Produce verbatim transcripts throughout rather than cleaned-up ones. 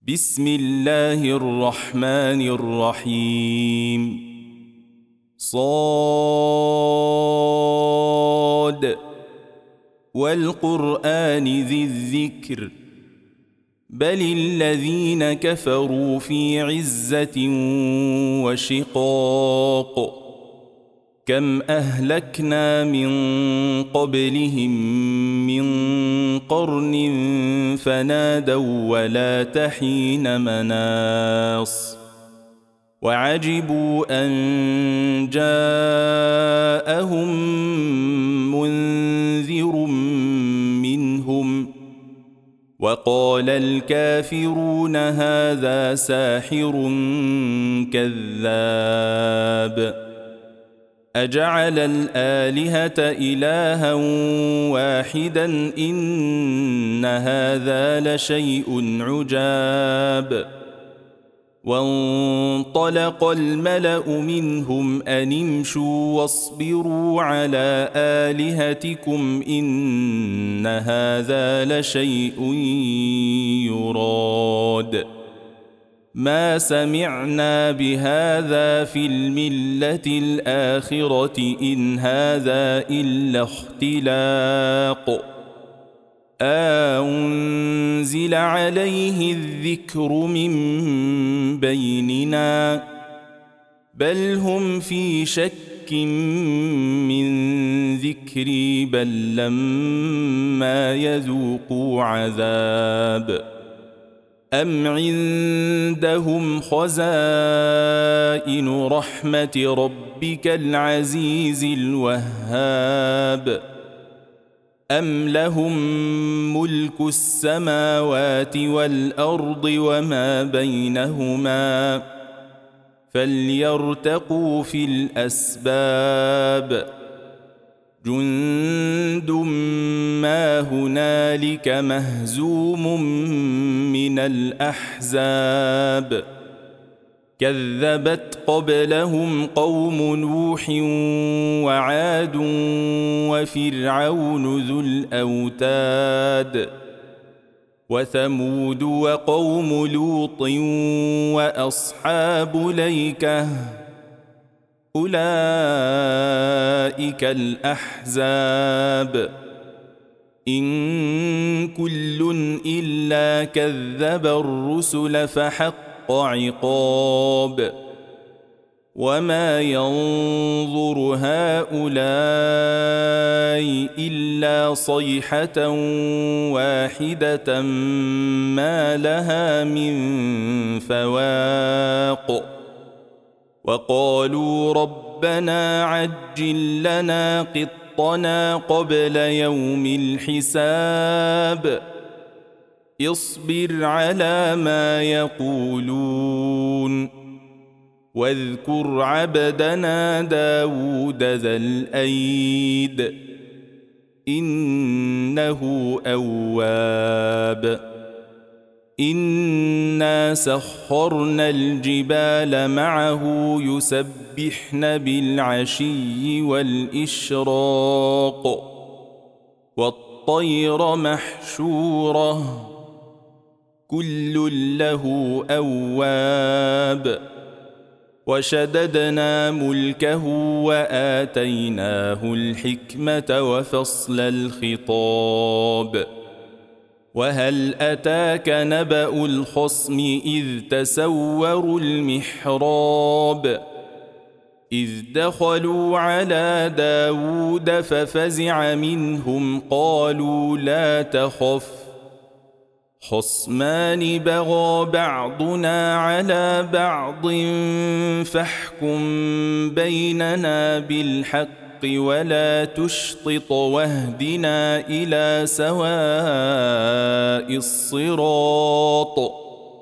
بسم الله الرحمن الرحيم. صاد والقرآن ذي الذكر بل الذين كفروا في عزة وشقاق كم أهلكنا من قبلهم من قرن فنادوا ولا تحين مناص وعجبوا أن جاءهم منذر منهم وقال الكافرون هذا ساحر كذاب أجعل الآلهة إلها واحدا إن هذا لشيء عجاب وانطلق الملأ منهم أن امشوا واصبروا على آلهتكم إن هذا لشيء يراد ما سمعنا بهذا في الملة الآخرة إن هذا إلا اختلاق أنزل عليه الذكر من بيننا بل هم في شك من ذكري بل لما يذوقوا عذاب أم عندهم خزائن رحمة ربك العزيز الوهاب أم لهم ملك السماوات والأرض وما بينهما فليرتقوا في الأسباب جند ما هنالك مهزوم من الأحزاب كذبت قبلهم قوم نوح وعاد وفرعون ذو الأوتاد وثمود وقوم لوط وأصحاب الأيكة أولئك الأحزاب إن كل إلا كذب الرسل فحق عقاب وما ينظر هؤلاء إلا صيحة واحدة ما لها من فواق وقالوا ربنا عجل لنا قطنا قبل يوم الحساب اصبر على ما يقولون واذكر عبدنا داود ذا الأيد إنه أواب إنا سخرنا الجبال معه يسبحن بالعشي والإشراق والطير محشورة كل له أواب وشددنا ملكه وآتيناه الحكمة وفصل الخطاب وهل أتاك نبأ الخصم إذ تسوروا المحراب إذ دخلوا على داود ففزع منهم قالوا لا تخف خصمان بغى بعضنا على بعض فاحكم بيننا بالحق ولا تشطط واهدنا إلى سواء الصراط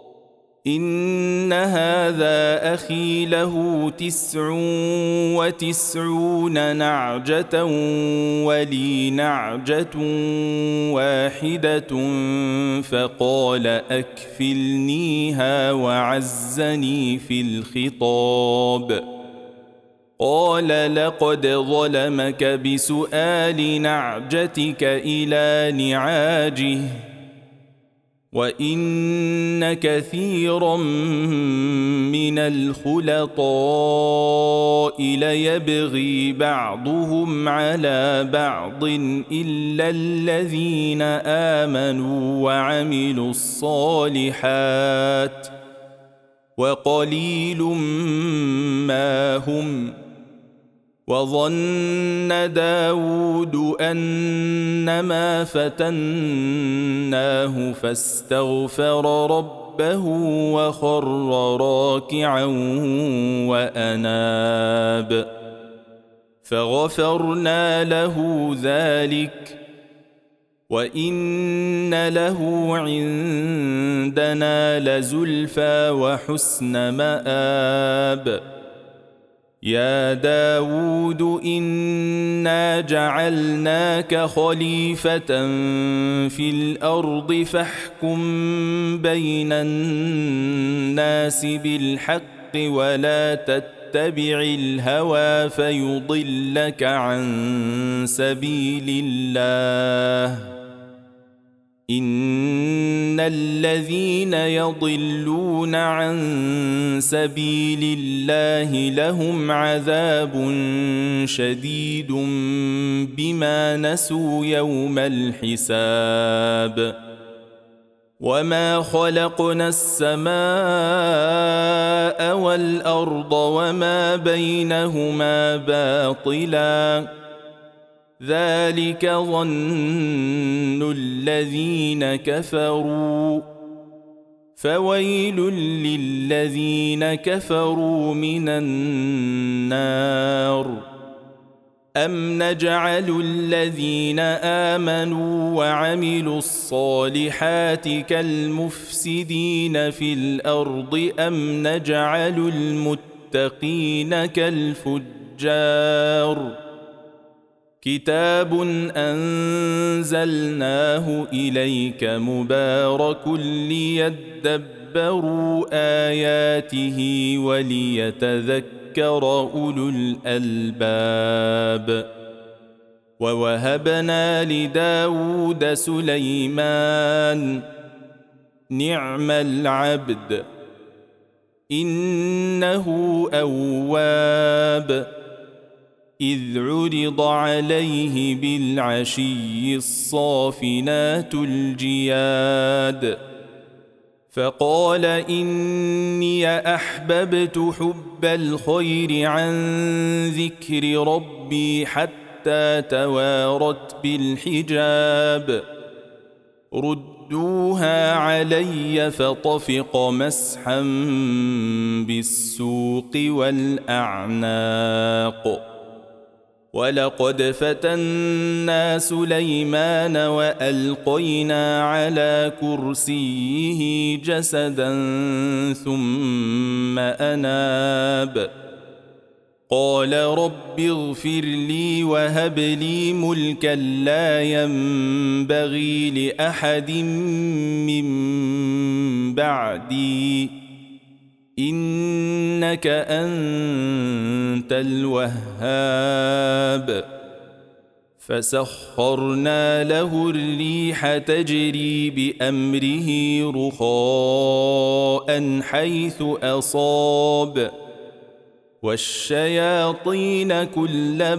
إن هذا أخي له تسع وتسعون نعجة ولي نعجة واحدة فقال أكفلنيها وعزني في الخطاب قال لقد ظلمك بسؤال نعجتك إلى نعاجه وإن كثيرا من الخلطاء ليبغي بعضهم على بعض إلا الذين آمنوا وعملوا الصالحات وقليل ما هم. وظن داود أنما فتناه فاستغفر ربه وخر راكعا وأناب فغفرنا له ذلك وإن له عندنا لزلفى وحسن مآب. يا داود إنا جعلناك خليفة في الأرض فاحكم بين الناس بالحق ولا تتبع الهوى فيضلك عن سبيل الله. إن الذين يضلون عن سبيل الله لهم عذاب شديد بما نسوا يوم الحساب. وما خلقنا السماء والأرض وما بينهما باطلاً ذلك ظن الذين كفروا فويل للذين كفروا من النار. أم نجعل الذين آمنوا وعملوا الصالحات كالمفسدين في الأرض أم نجعل المتقين كالفجار. كتاب أنزلناه إليك مبارك ليدبروا آياته وليتذكر أولو الألباب. ووهبنا لداود سليمان نعم العبد إنه أواب. إذ عرض عليه بالعشي الصافنات الجياد فقال إني أحببت حب الخير عن ذكر ربي حتى توارت بالحجاب. ردوها علي فطفق مسحا بالسوق والأعناق. ولقد فتنا سليمان وألقينا على كرسيه جسدا ثم أناب قال رب اغفر لي وهب لي ملكا لا ينبغي لأحد من بعدي إنك أنت الوهاب. فسخرنا له الريح تجري بأمره رخاء حيث أصاب والشياطين كل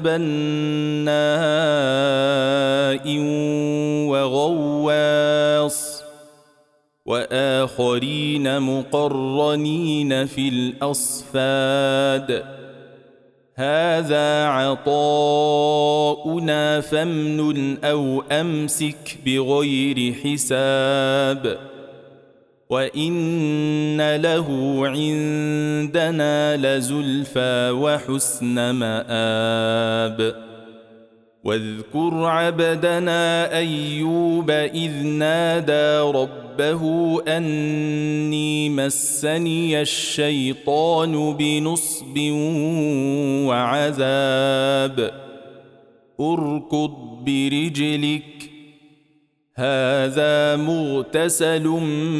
بناء وغواص وآخرين مقرنين في الأصفاد. هذا عطاؤنا فامنن أو أمسك بغير حساب وإن له عندنا لزلفى وحسن مآب. واذكر عبدنا أيوب إذ نادى ربه أني مسني الشيطان بنصب وعذاب اركض برجلك هذا مغتسل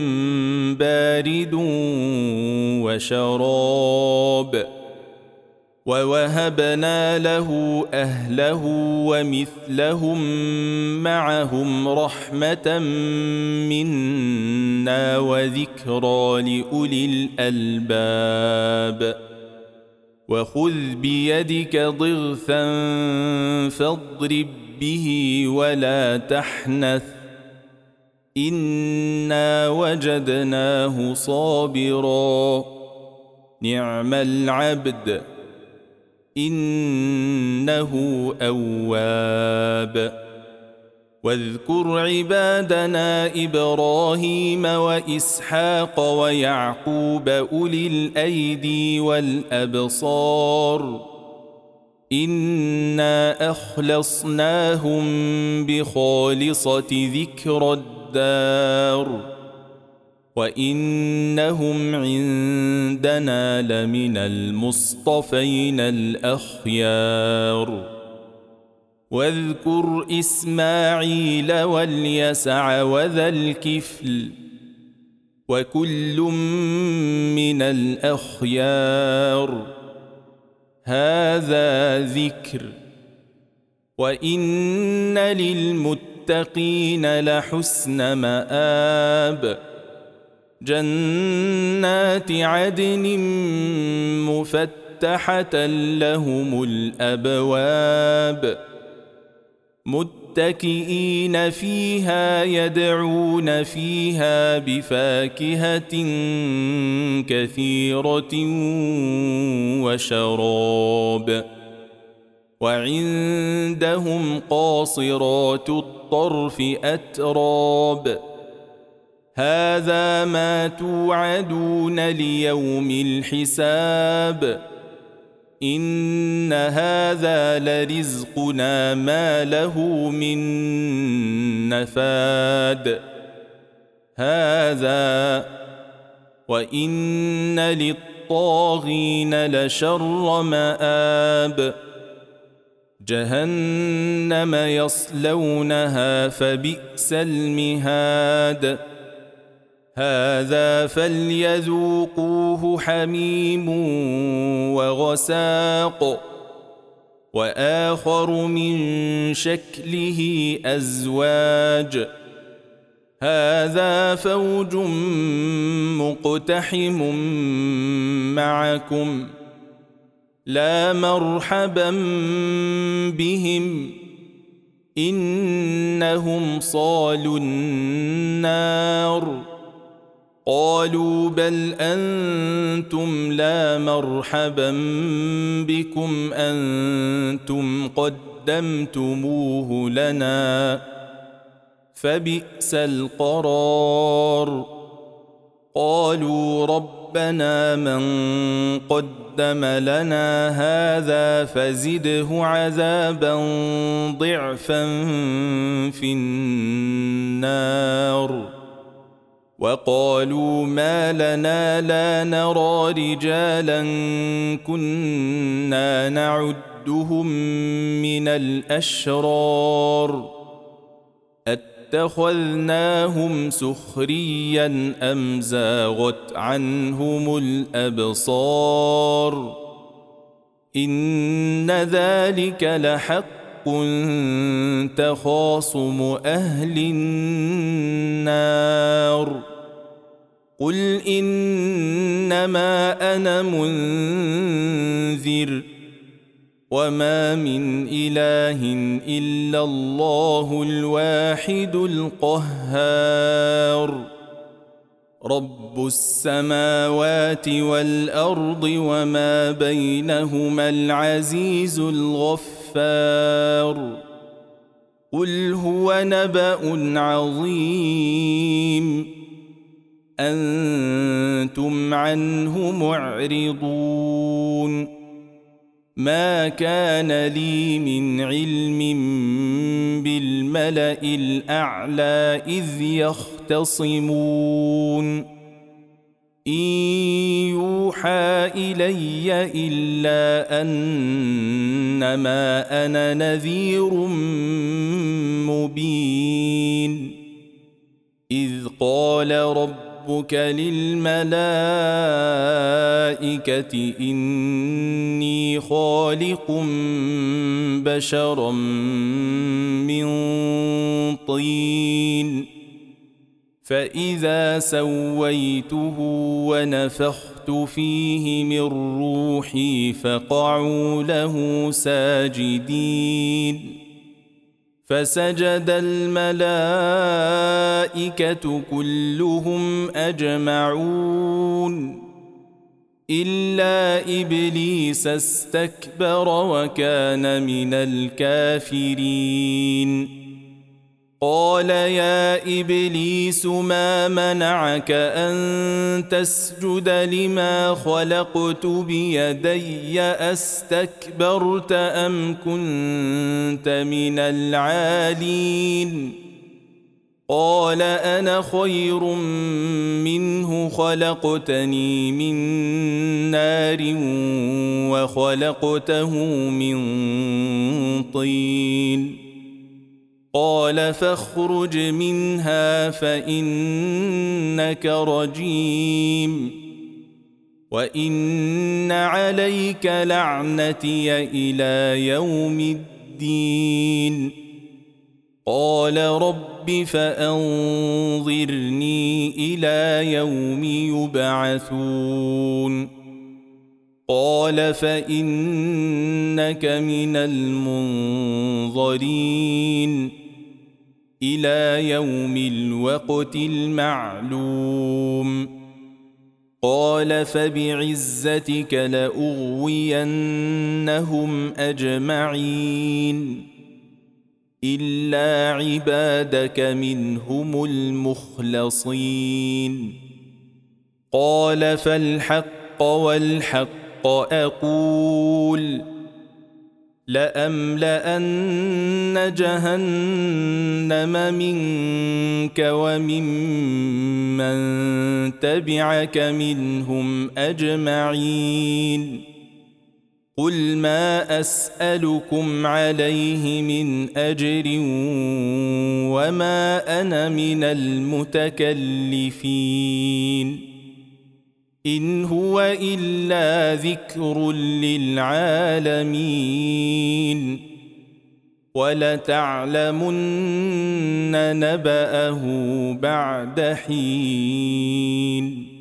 بارد وشراب ووهبنا له أهله ومثلهم معهم رحمة منا وذكرى لأولي الألباب وخذ بيدك ضغثا فاضرب به ولا تحنث إنا وجدناه صابرا نعم العبد إنه أواب واذكر عبادنا إبراهيم وإسحاق ويعقوب أولي الأيدي والأبصار إنا أخلصناهم بخالصة ذكر الدار وإنهم عندنا لمن المصطفين الأخيار واذكر إسماعيل واليسع وذا الكفل وكل من الأخيار هذا ذكر وإن للمتقين لحسن مآب جنات عدن مفتحة لهم الأبواب متكئين فيها يدعون فيها بفاكهة كثيرة وشراب وعندهم قاصرات الطرف أتراب هذا ما توعدون ليوم الحساب إن هذا لرزقنا ما له من نفاد هذا وإن للطاغين لشر مآب جهنم يصلونها فبئس المهاد هذا فليذوقوه حميم وغساق وآخر من شكله أزواج هذا فوج مقتحم معكم لا مرحبا بهم إنهم صالوا النار قالوا بل أنتم لا مرحبا بكم أنتم قدمتموه لنا فبئس القرار قالوا ربنا من قدم لنا هذا فزده عذابا ضعفا في النار وقالوا ما لنا لا نرى رجالا كنا نعدهم من الأشرار اتخذناهم سخريا أم زاغت عنهم الأبصار إن ذلك لحق تخاصم أهل النار قل إنما أنا منذر وما من إله إلا الله الواحد القهار رب السماوات والأرض وما بينهما العزيز الغفار قل هو نبأ عظيم أنتم عنه معرضون ما كان لي من علم بالملأ الأعلى إذ يختصمون إن يوحى إلي إلا أنما أنا نذير مبين إذ قال رب ربك للملائكة إني خالق بشرا من طين فإذا سويته ونفخت فيه من روحي فقعوا له ساجدين فسجد الملائكة كلهم أجمعون إلا إبليس استكبر وكان من الكافرين قال يا إبليس ما منعك أن تسجد لما خلقت بيدي أستكبرت أم كنت من العالين قال أنا خير منه خلقتني من نار وخلقته من طين قال فاخرج منها فإنك رجيم وإن عليك لعنتي إلى يوم الدين قال رب فأنظرني إلى يوم يبعثون قال فإنك من المنظرين إلى يوم الوقت المعلوم قال فبعزتك لأغوينهم أجمعين إلا عبادك منهم المخلصين قال فالحق والحق أقول لأملأن جهنم منك وممن تبعك منهم أجمعين قل ما أسألكم عليه من أجر وما أنا من المتكلفين إن هو إلا ذكر للعالمين ولتعلمن نبأه بعد حين.